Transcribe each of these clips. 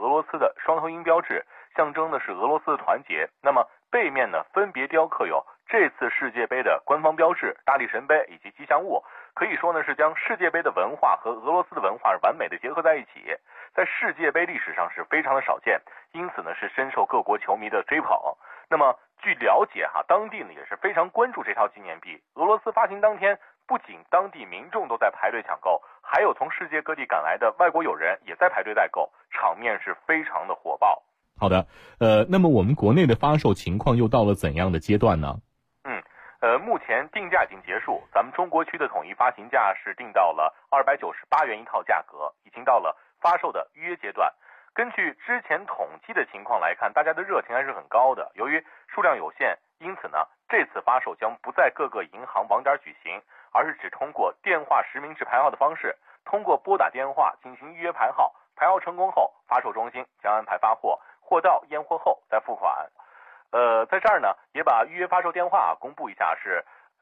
俄罗斯的双头鹰标志，象征的是俄罗斯的团结。那么背面呢，分别雕刻有这次世界杯的官方标志、大力神杯以及吉祥物，可以说呢是将世界杯的文化和俄罗斯的文化完美的结合在一起，在世界杯历史上是非常的少见，因此呢是深受各国球迷的追捧。那么据了解当地呢也是非常关注这套纪念币。俄罗斯发行当天，不仅当地民众都在排队抢购，还有从世界各地赶来的外国友人也在排队代购，场面是非常的火爆。 好的，那么我们国内的发售情况又到了怎样的阶段呢？ 目前定价已经结束，咱们中国区的统一发行价是定到了298元一套价格，已经到了发售的预约阶段。根据之前统计的情况来看，大家的热情还是很高的。由于数量有限，因此呢，这次发售将不在各个银行网点举行，而是只通过电话实名制排号的方式，通过拨打电话进行预约排号，排号成功后，发售中心将安排发货，货到验货后再付款。在这儿呢，也把预约发售电话公布一下，是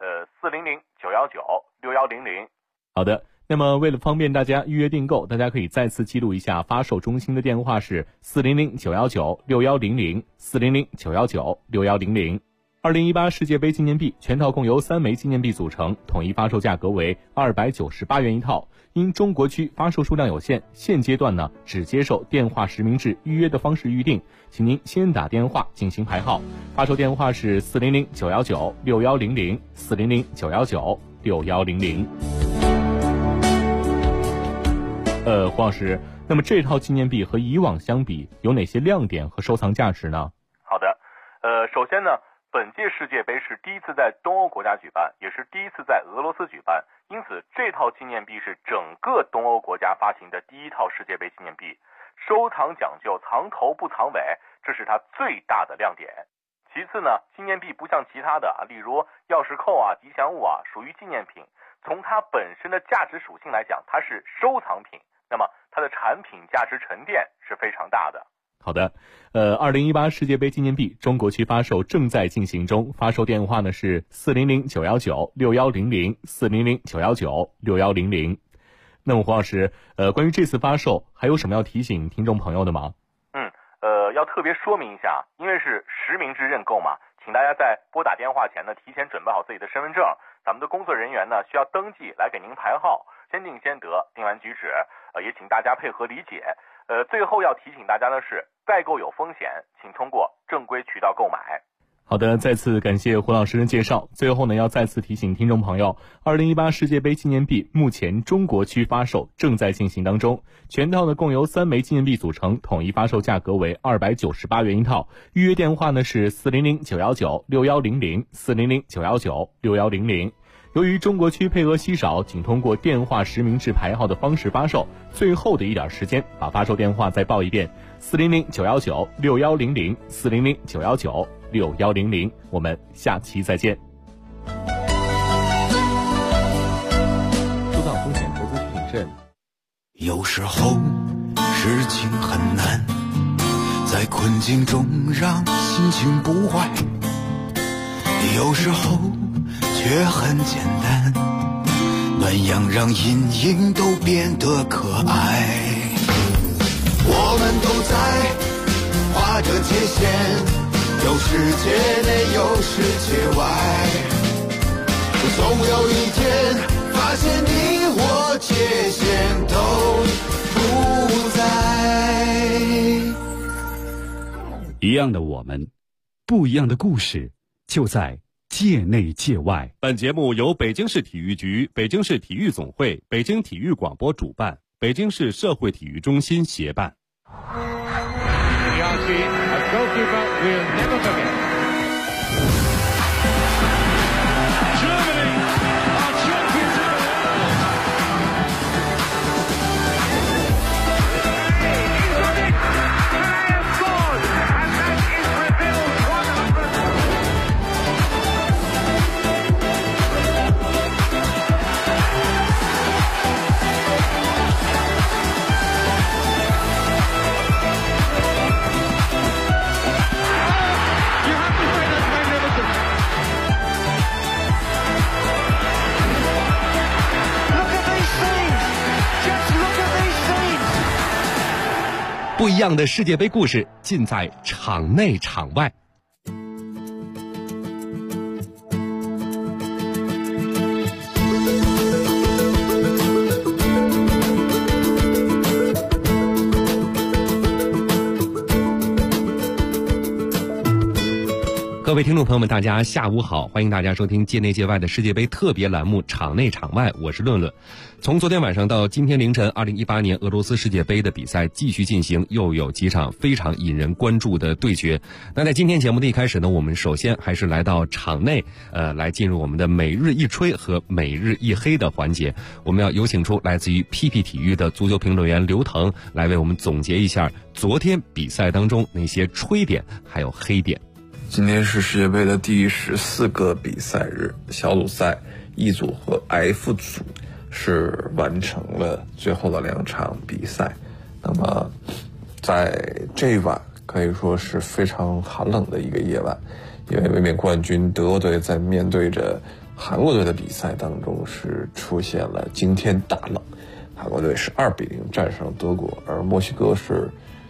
400-919-6100。 好的，那么为了方便大家预约订购，大家可以再次记录一下发售中心的电话是400-919-6100 400-919-6100。2018世界杯纪念币全套共由3枚纪念币组成，统一发售价格为298元一套。因中国区发售数量有限，现阶段呢只接受电话实名制预约的方式预定，请您先打电话进行排号。发售电话是400-919-6100 400-919-6100。黄老师，那么这套纪念币和以往相比有哪些亮点和收藏价值呢？ 好的，首先呢，本届世界杯是第一次在东欧国家举办，也是第一次在俄罗斯举办，因此这套纪念币是整个东欧国家发行的第一套世界杯纪念币。收藏讲究藏头不藏尾，这是它最大的亮点。其次呢，纪念币不像其他的例如钥匙扣吉祥物属于纪念品，从它本身的价值属性来讲，它是收藏品，那么它的产品价值沉淀是非常大的。 好的，2018世界杯纪念币中国区发售正在进行中，发售电话呢是400-919-6100 400-919-6100。那么黄老师，关于这次发售还有什么要提醒听众朋友的吗？ 要特别说明一下，因为是实名制认购嘛，请大家在拨打电话前呢，提前准备好自己的身份证，咱们的工作人员呢需要登记来给您排号，先定先得，定完举止，也请大家配合理解。最后要提醒大家的是，代购有风险，请通过正规渠道购买。 好的，再次感谢胡老师的介绍。最后呢，要再次提醒听众朋友，2018世界杯纪念币目前中国区发售正在进行当中，全套呢共由3枚纪念币组成，统一发售价格为298元一套。预约电话呢是400-919-6100 400-919-6100。由于中国区配额稀少，仅通过电话实名制排号的方式发售，最后的一点时间，把发售电话再报一遍：400-919-6100 400-919-6100。我们下期再见。收到风险投资提醒证。 有时候事情很难，在困境中让心情不坏，有时候却很简单，暖阳让阴影都变得可爱。我们都在画着界限，有世界内有世界外，总有一天发现你我界限都不在。 一样的我们，不一样的故事，就在界内界外。 本节目由北京市体育局、北京市体育总会、北京体育广播主办，北京市社会体育中心协办。 不一样的世界杯故事尽在场内场外。各位听众朋友们，大家下午好，欢迎大家收听界内界外的世界杯特别栏目场内场外，我是论论。从昨天晚上到今天凌晨，2018年俄罗斯世界杯的比赛继续进行，又有几场非常引人关注的对决。那在今天节目的一开始呢，我们首先还是来到场内，来进入我们的每日一吹和每日一黑的环节。我们要有请出来自于 PP 体育的足球评论员刘腾，来为我们总结一下昨天比赛当中那些吹点还有黑点。 今天是世界杯的第14个比赛日，小组赛 E 组和 F 组是完成了最后的2场比赛。那么在这一晚可以说是非常寒冷的一个夜晚，因为卫冕冠军德国队在面对着韩国队的比赛当中是出现了惊天大冷，韩国队是2比0战胜德国，而墨西哥是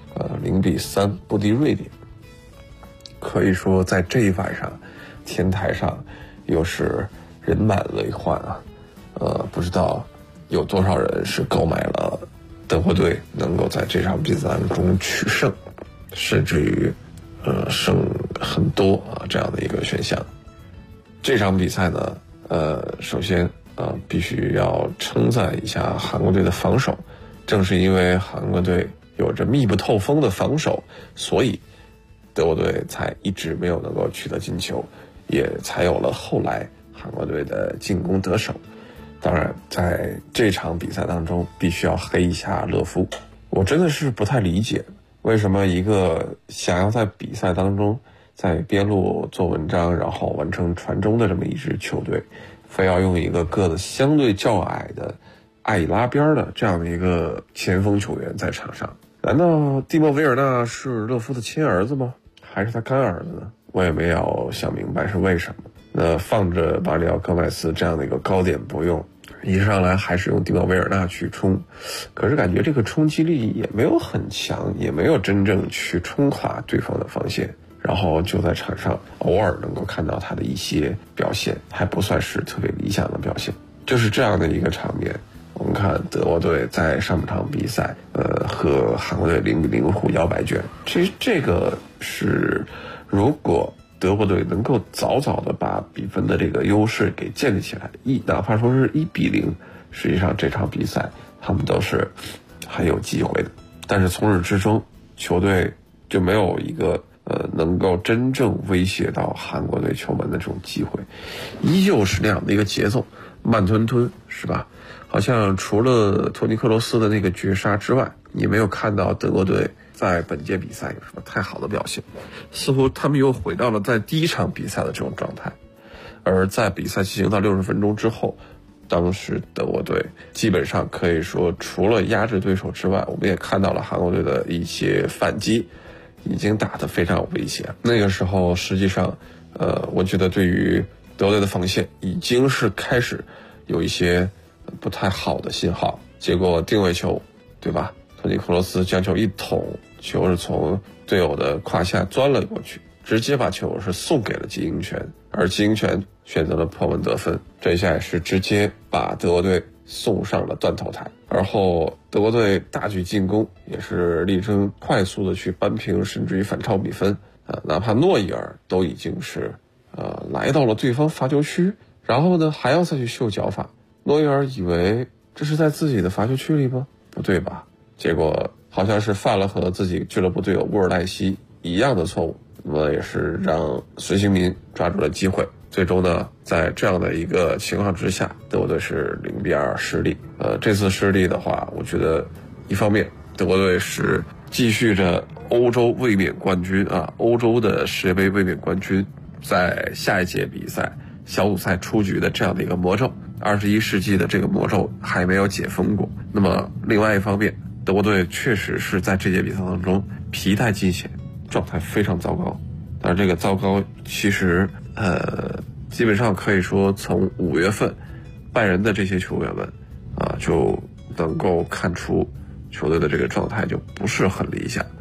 0比3不敌瑞典。可以说在这一晚上，天台上又是人满为患啊。不知道有多少人是购买了德国队能够在这场比赛当中取胜，甚至于胜很多这样的一个选项。这场比赛呢，首先必须要称赞一下韩国队的防守，正是因为韩国队有着密不透风的防守，所以德国队才一直没有能够取得进球，也才有了后来韩国队的进攻得手。当然在这场比赛当中必须要黑一下勒夫，我真的是不太理解为什么一个想要在比赛当中在边路做文章然后完成传中的这么一支球队，非要用一个个子相对较矮的爱以拉边的这样的一个前锋球员在场上。难道蒂莫维尔纳是勒夫的亲儿子吗？还是他干儿子呢？我也没有想明白是为什么。那放着巴里奥戈麦斯这样的一个高点不用，一上来还是用蒂莫维尔纳去冲，可是感觉这个冲击力也没有很强，也没有真正去冲垮对方的防线，然后就在场上偶尔能够看到他的一些表现，还不算是特别理想的表现。就是这样的一个场面，我们看德国队在上半场比赛和韩国队0比0互交白卷。其实这个是如果德国队能够早早的把比分的这个优势给建立起来，哪怕说是1比0，实际上这场比赛他们都是很有机会的。但是从始至终球队就没有一个能够真正威胁到韩国队球门的这种机会，依旧是那样的一个节奏，慢吞吞，是吧？好像除了托尼克罗斯的那个绝杀之外，你没有看到德国队在本届比赛有什么太好的表现，似乎他们又回到了在第一场比赛的这种状态。而在比赛进行到60分钟之后，当时德国队基本上可以说除了压制对手之外，我们也看到了韩国队的一些反击已经打得非常有威胁。那个时候实际上我觉得对于德国队的防线已经是开始有一些不太好的信号。结果定位球，对吧？托尼克罗斯将球一捅，球是从队友的胯下钻了过去，直接把球是送给了金英权，而金英权选择了破门得分，这下也是直接把德国队送上了断头台。而后德国队大举进攻，也是力争快速的去扳平甚至于反超比分哪怕诺伊尔都已经是来到了对方罚球区，然后呢还要再去秀脚法。诺伊尔以为这是在自己的罚球区里吗？不对吧？结果好像是犯了和自己俱乐部队友乌尔代希一样的错误，那么也是让孙兴民抓住了机会。最终呢，在这样的一个情况之下，德国队是0比2失利。这次失利的话，我觉得一方面德国队是继续着欧洲卫冕冠军欧洲的世界杯卫冕冠军在下一届比赛小组赛出局的这样的一个魔咒，21世纪的这个魔咒还没有解封过。那么另外一方面，德国队确实是在这届比赛当中疲态尽显，状态非常糟糕。但是这个糟糕其实基本上可以说从5月份拜仁的这些球员们就能够看出球队的这个状态就不是很理想。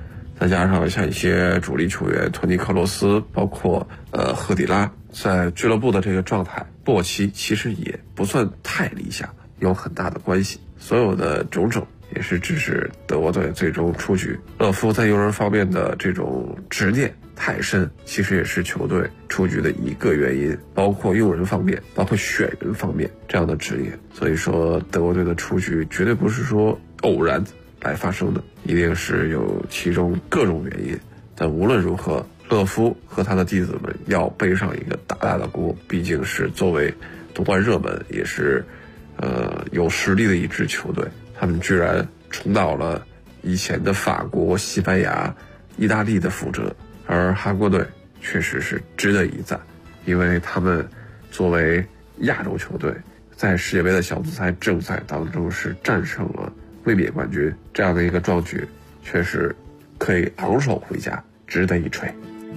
再加上像一些主力球员托尼克罗斯，包括赫迪拉，在俱乐部的这个状态末期其实也不算太理想，有很大的关系。所有的种种也是致使德国队最终出局。勒夫在用人方面的这种执念太深，其实也是球队出局的一个原因，包括用人方面，包括选人方面这样的执念。所以说德国队的出局绝对不是说偶然来发生的，一定是有其中各种原因。但无论如何，勒夫和他的弟子们要背上一个大大的锅，毕竟是作为夺冠热门，也是有实力的一支球队，他们居然重蹈了以前的法国、西班牙、意大利的覆辙，而韩国队确实是值得一赞，因为他们作为亚洲球队，在世界杯的小组赛正赛当中是战胜了卫冕冠军，这样的一个壮举，确实可以昂首回家，值得一吹。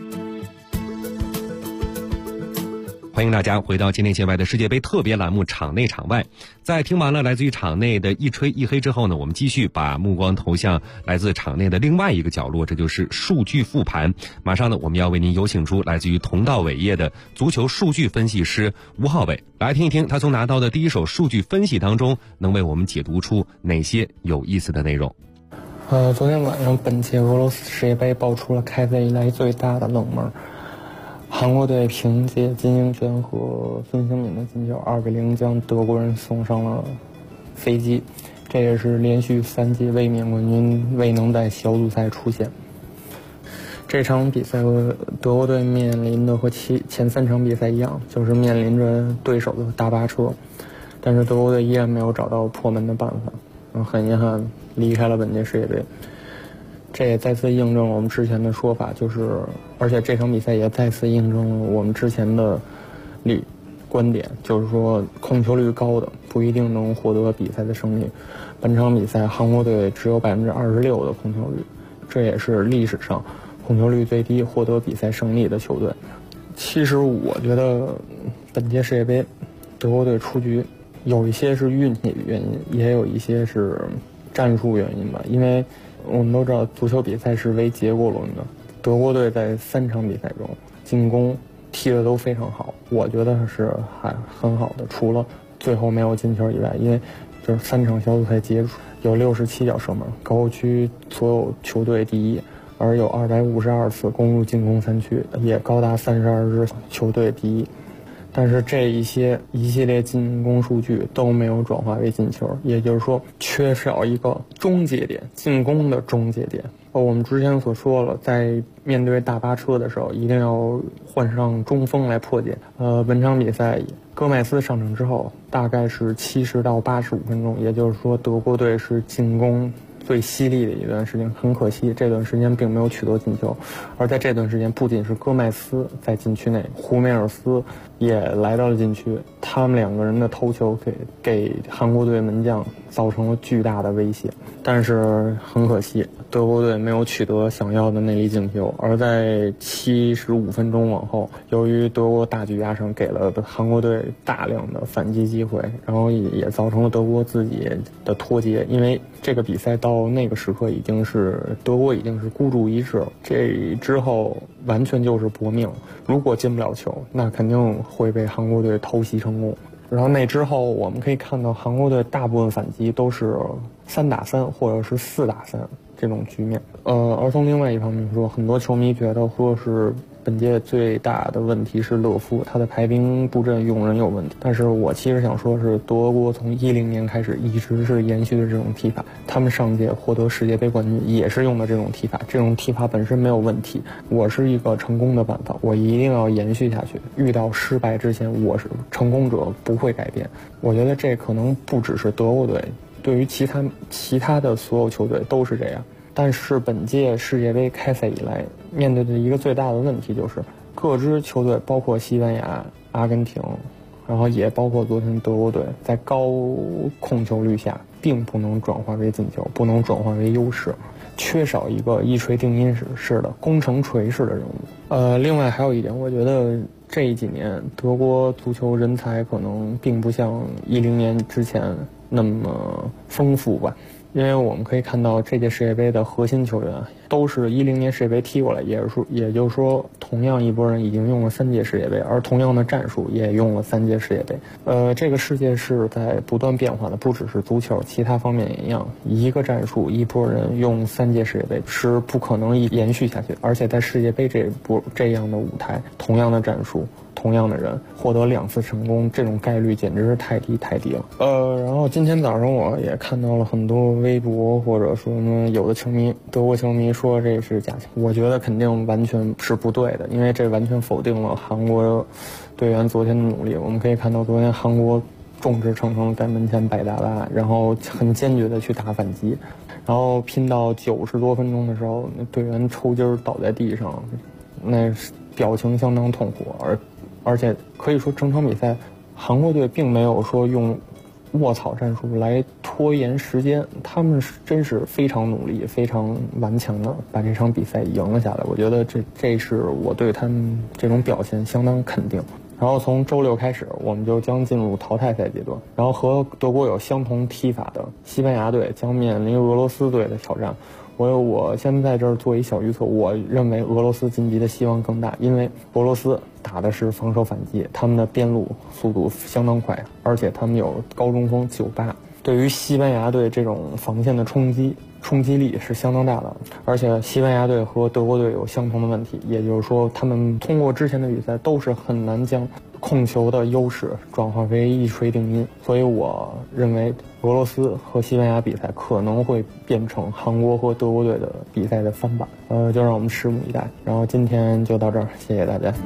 欢迎大家回到界内界外的世界杯特别栏目场内场外。在听完了来自于场内的一吹一黑之后呢，我们继续把目光投向来自场内的另外一个角落，这就是数据复盘。马上呢，我们要为您有请出来自于同道伟业的足球数据分析师吴浩伟，来听一听他从拿到的第一手数据分析当中能为我们解读出哪些有意思的内容。 昨天晚上本届俄罗斯世界杯爆出了开赛以来最大的冷门。韩国队凭借金英权和孙兴敏的进球2-0将德国人送上了飞机，这也是连续3届卫冕冠军未能在小组赛出现。这场比赛德国队面临的和前3场比赛一样，就是面临着对手的大巴车，但是德国队依然没有找到破门的办法，很遗憾离开了本届世界杯。这也再次印证了我们之前的说法，而且这场比赛也再次印证了我们之前的观点，就是说控球率高的不一定能获得比赛的胜利。本场比赛韩国队只有26%的控球率，这也是历史上控球率最低获得比赛胜利的球队。其实我觉得本届世界杯德国队出局有一些是运气原因，也有一些是战术原因吧，因为我们都知道足球比赛是为结果论的，德国队在3场比赛中进攻踢得都非常好，我觉得是还很好的，除了最后没有进球以外，因为就是3场小组赛结束有67脚射门，高区所有球队第一，而有252次攻入进攻3区，也高达32支球队第一。但是这一系列进攻数据都没有转化为进球，也就是说缺少一个终结点，进攻的终结点。我们之前所说了，在面对大巴车的时候一定要换上中锋来破解。本场比赛戈麦斯上场之后大概是70到85分钟，也就是说德国队是进攻最犀利的一段时间，很可惜这段时间并没有取得进球。而在这段时间，不仅是戈麦斯在禁区内，胡梅尔斯也来到了禁区，他们2个人的头球给韩国队门将造成了巨大的威胁。但是很可惜，德国队没有取得想要的那粒进球。而在75分钟往后，由于德国大举压上，给了韩国队大量的反击机会，然后也造成了德国自己的脱节。因为这个比赛到那个时刻德国已经是孤注一掷了，这之后完全就是搏命，如果进不了球，那肯定会被韩国队偷袭成功。然后那之后我们可以看到韩国队大部分反击都是3打3或者是4打3这种局面。而从另外一方面说，很多球迷觉得说是本届最大的问题是勒夫，他的排兵布阵用人有问题。但是我其实想说是德国从10年开始一直是延续的这种踢法，他们上届获得世界杯冠军也是用的这种踢法，这种踢法本身没有问题。我是一个成功的办法，我一定要延续下去，遇到失败之前我是成功者，不会改变。我觉得这可能不只是德国队，对于其他的所有球队都是这样。但是本届世界杯开赛以来面对的一个最大的问题就是各支球队，包括西班牙、阿根廷，然后也包括昨天德国队，在高控球率下并不能转化为进球，不能转化为优势，缺少一个一锤定音式的攻城锤式的人物。另外还有一点，我觉得这几年德国足球人才可能并不像10年之前那么丰富吧。因为我们可以看到这届世界杯的核心球员都是10年世界杯踢过来，也就是说，同样一拨人已经用了3届世界杯，而同样的战术也用了3届世界杯。这个世界是在不断变化的，不只是足球，其他方面也一样。一个战术，一拨人用3届世界杯是不可能延续下去，而且在世界杯这样的舞台，同样的战术，同样的人获得2次成功，这种概率简直是太低了。然后今天早上我也看到了很多微博，或者说呢，有的德国球迷说这是假球，我觉得肯定完全是不对的，因为这完全否定了韩国队员昨天的努力。我们可以看到昨天韩国众志成城在门前摆大巴，然后很坚决的去打反击，然后拼到90多分钟的时候，那队员抽筋倒在地上，那表情相当痛苦，而且可以说整场比赛韩国队并没有说用卧草战术来拖延时间，他们真是非常努力、非常顽强的把这场比赛赢了下来。我觉得这是我对他们这种表现相当肯定。然后从周6开始，我们就将进入淘汰赛阶段，然后和德国有相同踢法的西班牙队将面临俄罗斯队的挑战。我先在这儿做一小预测，我认为俄罗斯晋级的希望更大，因为俄罗斯打的是防守反击，他们的边路速度相当快，而且他们有高中锋98，对于西班牙队这种防线的冲击力是相当大的。而且西班牙队和德国队有相同的问题，也就是说他们通过之前的比赛都是很难将控球的优势转化为一锤定音，所以我认为俄罗斯和西班牙比赛可能会变成韩国和德国队的比赛的翻版，就让我们拭目以待。然后今天就到这儿，谢谢大家。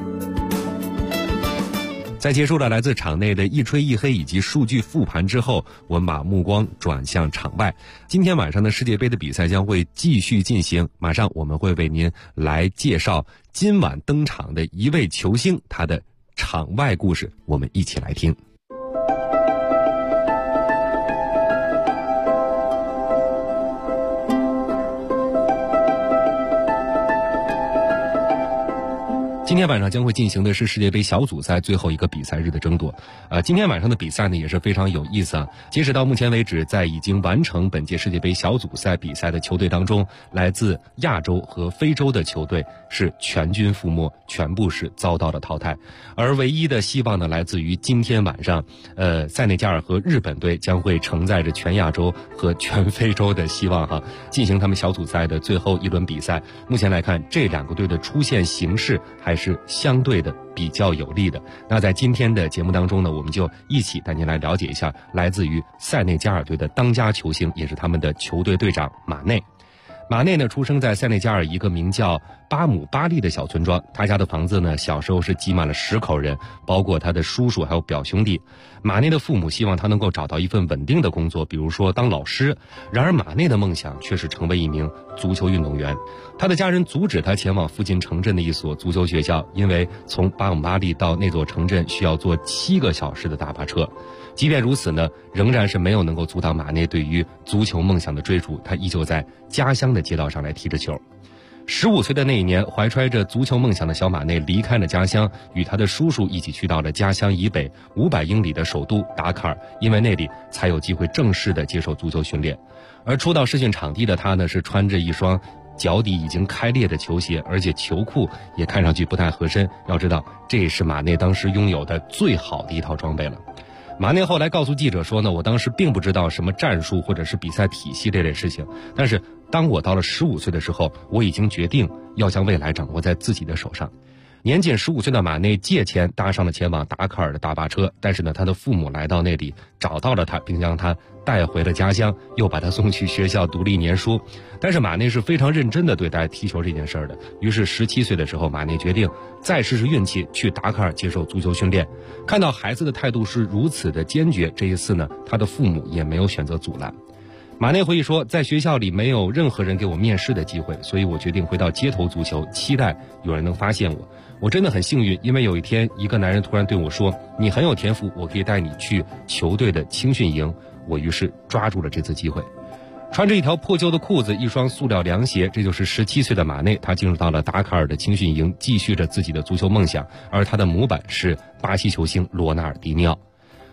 在结束了来自场内的一吹一黑以及数据复盘之后，我们把目光转向场外。今天晚上的世界杯的比赛将会继续进行，马上我们会为您来介绍今晚登场的一位球星，他的场外故事，我们一起来听。今天晚上将会进行的是世界杯小组赛最后一个比赛日的争夺。今天晚上的比赛呢也是非常有意思啊。截止到目前为止，在已经完成本届世界杯小组赛比赛的球队当中，来自亚洲和非洲的球队是全军覆没，全部是遭到了淘汰。而唯一的希望呢，来自于今天晚上，塞内加尔和日本队将会承载着全亚洲和全非洲的希望哈，进行他们小组赛的最后一轮比赛。目前来看，这2个队的出现形势还是相对的比较有利的。那在今天的节目当中呢，我们就一起带您来了解一下来自于塞内加尔队的当家球星，也是他们的球队队长马内。马内呢，出生在塞内加尔一个名叫巴姆巴利的小村庄，他家的房子呢，小时候是挤满了10口人，包括他的叔叔还有表兄弟。马内的父母希望他能够找到一份稳定的工作，比如说当老师。然而马内的梦想却是成为一名足球运动员。他的家人阻止他前往附近城镇的一所足球学校，因为从巴姆巴利到那座城镇需要坐7个小时的大巴车。即便如此呢，仍然是没有能够阻挡马内对于足球梦想的追逐，他依旧在家乡的街道上来踢着球。15岁的那一年，怀揣着足球梦想的小马内离开了家乡，与他的叔叔一起去到了家乡以北500英里的首都达喀尔，因为那里才有机会正式的接受足球训练。而初到试训场地的他呢，是穿着一双脚底已经开裂的球鞋，而且球裤也看上去不太合身。要知道，这也是马内当时拥有的最好的一套装备了。马内后来告诉记者说呢，我当时并不知道什么战术或者是比赛体系这类事情，但是当我到了15岁的时候，我已经决定要将未来掌握在自己的手上。年仅15岁的马内借钱搭上了前往达喀尔的大巴车，但是呢，他的父母来到那里找到了他，并将他带回了家乡，又把他送去学校独立念书。但是马内是非常认真的对待踢球这件事儿的，于是17岁的时候，马内决定再试试运气，去达喀尔接受足球训练。看到孩子的态度是如此的坚决，这一次呢，他的父母也没有选择阻拦。马内回忆说，在学校里没有任何人给我面试的机会，所以我决定回到街头足球，期待有人能发现我。我真的很幸运，因为有一天一个男人突然对我说，你很有天赋，我可以带你去球队的青训营。我于是抓住了这次机会。穿着一条破旧的裤子，一双塑料凉鞋，这就是17岁的马内。他进入到了达喀尔的青训营，继续着自己的足球梦想。而他的模板是巴西球星罗纳尔迪尼奥。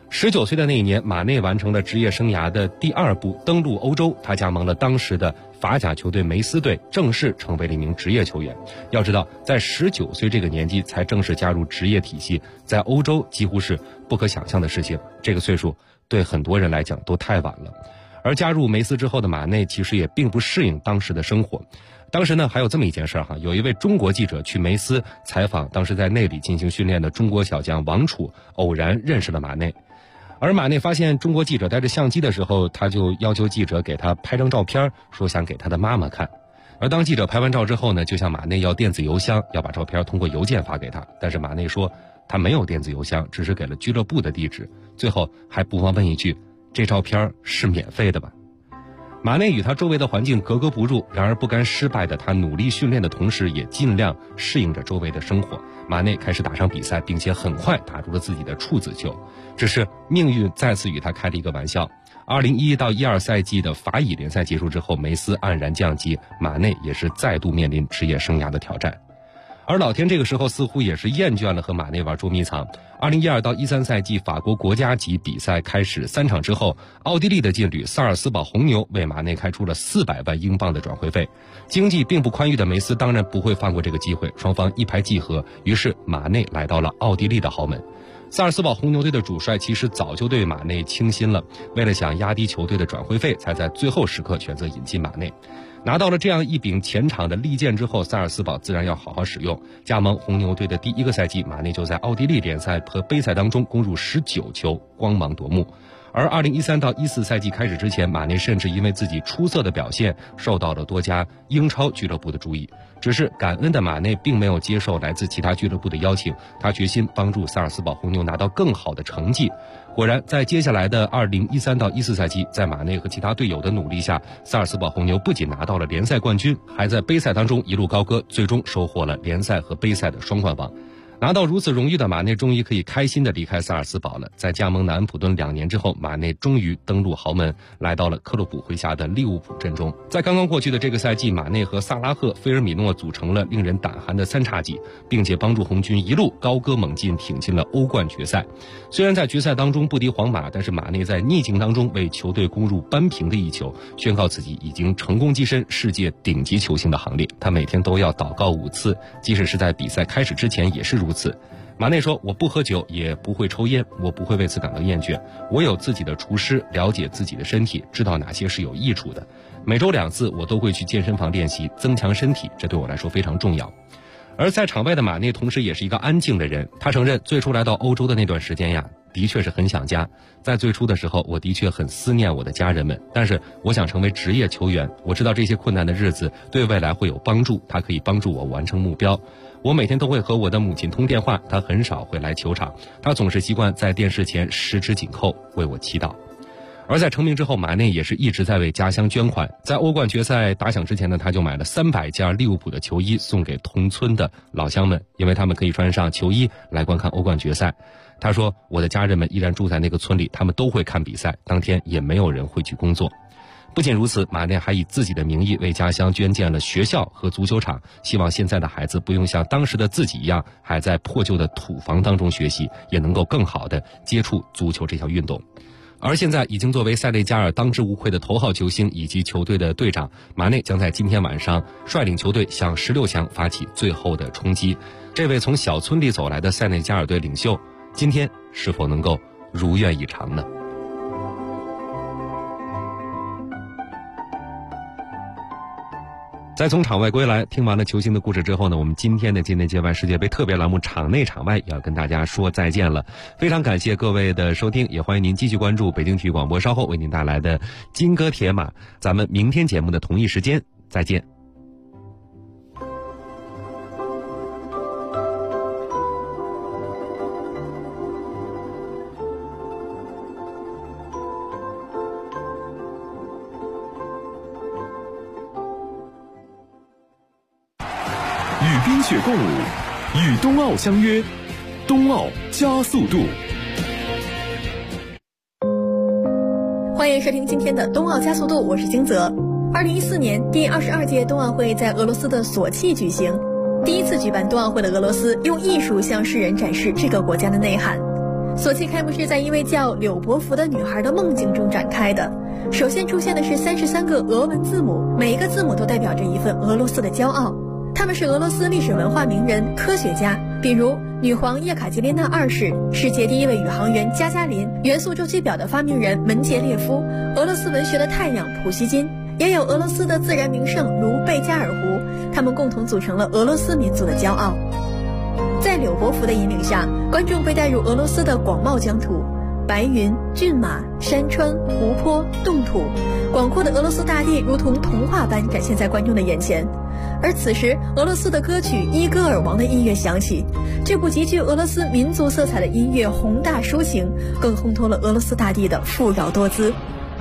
19岁的那一年，马内完成了职业生涯的第2步登陆欧洲，他加盟了当时的法甲球队梅斯队，正式成为了一名职业球员。要知道，在19岁这个年纪才正式加入职业体系，在欧洲几乎是不可想象的事情。这个岁数对很多人来讲都太晚了。而加入梅斯之后的马内其实也并不适应当时的生活。当时呢，还有这么一件事哈，有一位中国记者去梅斯采访当时在内里进行训练的中国小将王楚，偶然认识了马内。而马内发现中国记者带着相机的时候，他就要求记者给他拍张照片，说想给他的妈妈看。而当记者拍完照之后呢，就向马内要电子邮箱，要把照片通过邮件发给他。但是马内说他没有电子邮箱，只是给了俱乐部的地址。最后还不忘问一句，这照片是免费的吧？马内与他周围的环境格格不入，然而不甘失败的他努力训练的同时，也尽量适应着周围的生活。马内开始打上比赛，并且很快打入了自己的处子球。只是命运再次与他开了一个玩笑。2011到12赛季的法乙联赛结束之后，梅斯黯然降级，马内也是再度面临职业生涯的挑战。而老天这个时候似乎也是厌倦了和马内玩捉迷藏。2012到13赛季法国国家级比赛开始3场之后，奥地利的劲旅萨尔斯堡红牛为马内开出了400万英镑的转会费。经济并不宽裕的梅斯当然不会放过这个机会，双方一拍即合，于是马内来到了奥地利的豪门。萨尔斯堡红牛队的主帅其实早就对马内倾心了，为了想压低球队的转会费，才在最后时刻选择引进马内。拿到了这样一柄前场的利剑之后，萨尔斯堡自然要好好使用。加盟红牛队的第1个赛季，马内就在奥地利联赛和杯赛当中攻入19球，光芒夺目。而2013到14赛季开始之前，马内甚至因为自己出色的表现受到了多家英超俱乐部的注意。只是感恩的马内并没有接受来自其他俱乐部的邀请，他决心帮助萨尔斯堡红牛拿到更好的成绩。果然，在接下来的2013到14赛季，在马内和其他队友的努力下，萨尔斯堡红牛不仅拿到了联赛冠军，还在杯赛当中一路高歌，最终收获了联赛和杯赛的双冠王。拿到如此荣誉的马内终于可以开心地离开萨尔斯堡了。在加盟南安普顿2年之后，马内终于登陆豪门，来到了克洛普麾下的利物浦阵中。在刚刚过去的这个赛季，马内和萨拉赫、菲尔米诺组成了令人胆寒的3叉戟，并且帮助红军一路高歌猛进，挺进了欧冠决赛。虽然在决赛当中不敌皇马，但是马内在逆境当中为球队攻入扳平的一球，宣告自己已经成功跻身世界顶级球星的行列。他每天都要祷告5次，即使是在比赛开始之前也是如此。马内说，我不喝酒，也不会抽烟，我不会为此感到厌倦。我有自己的厨师，了解自己的身体，知道哪些是有益处的。每周2次我都会去健身房练习，增强身体，这对我来说非常重要。而在场外的马内同时也是一个安静的人，他承认最初来到欧洲的那段时间呀，的确是很想家。在最初的时候，我的确很思念我的家人们，但是我想成为职业球员，我知道这些困难的日子对未来会有帮助，它可以帮助我完成目标。我每天都会和我的母亲通电话，她很少会来球场，她总是习惯在电视前十指紧扣为我祈祷。而在成名之后，马内也是一直在为家乡捐款。在欧冠决赛打响之前呢，他就买了300件利物浦的球衣送给同村的老乡们，因为他们可以穿上球衣来观看欧冠决赛。他说，我的家人们依然住在那个村里，他们都会看比赛，当天也没有人会去工作。不仅如此，马内还以自己的名义为家乡捐建了学校和足球场，希望现在的孩子不用像当时的自己一样还在破旧的土房当中学习，也能够更好地接触足球这项运动。而现在已经作为塞内加尔当之无愧的头号球星以及球队的队长，马内将在今天晚上率领球队向16强发起最后的冲击。这位从小村里走来的塞内加尔队领袖，今天是否能够如愿以偿呢？在从场外归来，听完了球星的故事之后呢，我们今天的境内界外世界杯特别栏目场内场外也要跟大家说再见了。非常感谢各位的收听，也欢迎您继续关注北京体育广播稍后为您带来的金戈铁马。咱们明天节目的同一时间再见。 与冰雪共舞，与冬奥相约，冬奥加速度。 欢迎收听今天的冬奥加速度，我是金泽。2014年第22届冬奥会在俄罗斯的索契举行，第一次举办冬奥会的俄罗斯用艺术向世人展示这个国家的内涵。 索契开幕式在一位叫柳伯福的女孩的梦境中展开的。首先出现的是33个俄文字母，每一个字母都代表着一份俄罗斯的骄傲。他们是俄罗斯历史文化名人、科学家，比如女皇叶卡捷琳娜2世、世界第一位宇航员加加林、元素周期表的发明人门捷列夫、俄罗斯文学的太阳普希金，也有俄罗斯的自然名胜如贝加尔湖，他们共同组成了俄罗斯民族的骄傲。在柳伯福的引领下，观众被带入俄罗斯的广袤疆土，白云、骏马、山川、湖泊、冻土，广阔的俄罗斯大地如同童话般展现在观众的眼前。而此时，俄罗斯的歌曲《伊戈尔王》的音乐响起，这部极具俄罗斯民族色彩的音乐宏大抒情，更烘托了俄罗斯大地的富饶多姿。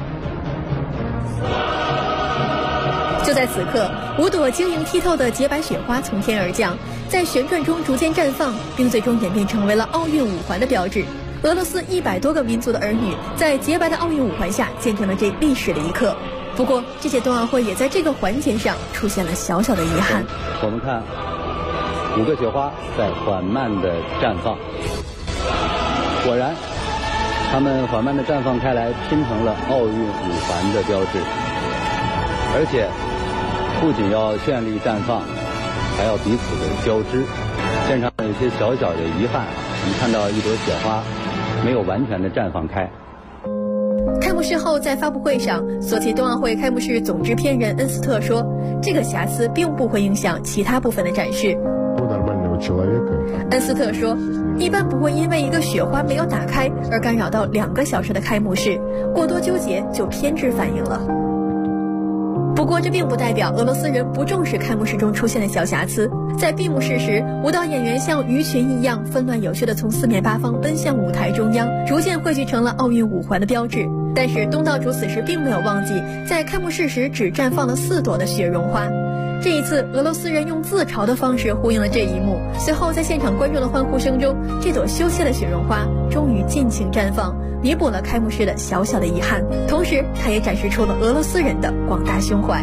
就在此刻，5朵晶莹剔透的洁白雪花从天而降，在旋转中逐渐绽放，并最终演变成为了奥运5环的标志。俄罗斯100多个民族的儿女在洁白的奥运5环下见证了这历史的一刻。不过，这届冬奥会也在这个环节上出现了小小的遗憾。 我们看5个雪花在缓慢地绽放，果然，它们缓慢地绽放开来，拼成了奥运5环的标志。而且，不仅要绚丽绽放，还要彼此的交织。现场有一些小小的遗憾，我们看到一朵雪花没有完全的绽放开。 开幕式后，在发布会上，索契冬奥会开幕式总制片人恩斯特说，这个瑕疵并不会影响其他部分的展示。恩斯特说，一般不会因为一个雪花没有打开而干扰到2个小时的开幕式，过多纠结就偏执反应了。不过这并不代表俄罗斯人不重视开幕式中出现的小瑕疵。在闭幕式时，舞蹈演员像鱼群一样纷乱有序地从4面8方奔向舞台中央，逐渐汇聚成了奥运5环的标志。但是东道主此时并没有忘记，在开幕式时只绽放了4朵的雪绒花。这一次，俄罗斯人用自嘲的方式呼应了这一幕。随后，在现场观众的欢呼声中，这朵羞怯的雪绒花终于尽情绽放，弥补了开幕式的小小的遗憾。同时，它也展示出了俄罗斯人的广大胸怀。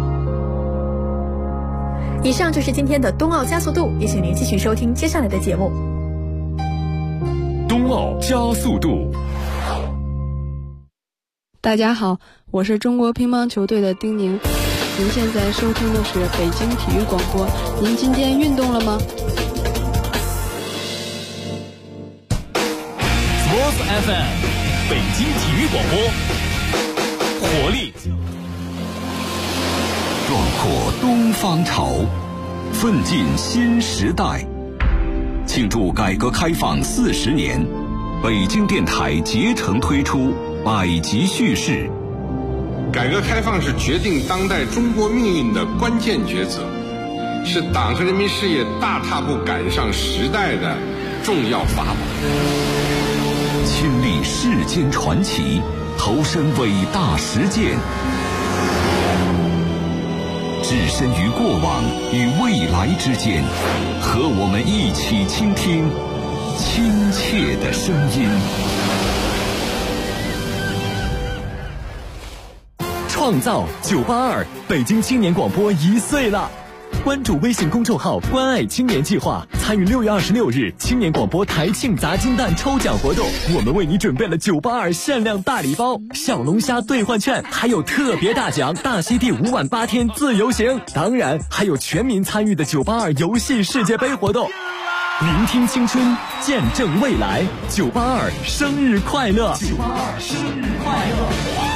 以上就是今天的冬奥加速度，也请您继续收听接下来的节目。 冬奥加速度。 大家好，我是中国乒乓球队的丁宁。您现在收听的是北京体育广播。您今天运动了吗？ Sports FM 北京体育广播，活力壮阔东方潮，奋进新时代。庆祝改革开放40年，北京电台竭诚推出百集叙事。 改革开放是决定当代中国命运的关键抉择，是党和人民事业大踏步赶上时代的重要法宝。 亲历世间传奇，投身伟大实践，置身于过往与未来之间，和我们一起倾听亲切的声音。 创造982，北京青年广播1岁了。关注微信公众号关爱青年计划，参与6月26日青年广播台庆砸金蛋抽奖活动，我们为你准备了982限量大礼包、小龙虾兑换券，还有特别大奖大溪地5晚8天自由行，当然还有全民参与的982游戏世界杯活动。聆听青春，见证未来，982生日快乐！982生日快乐！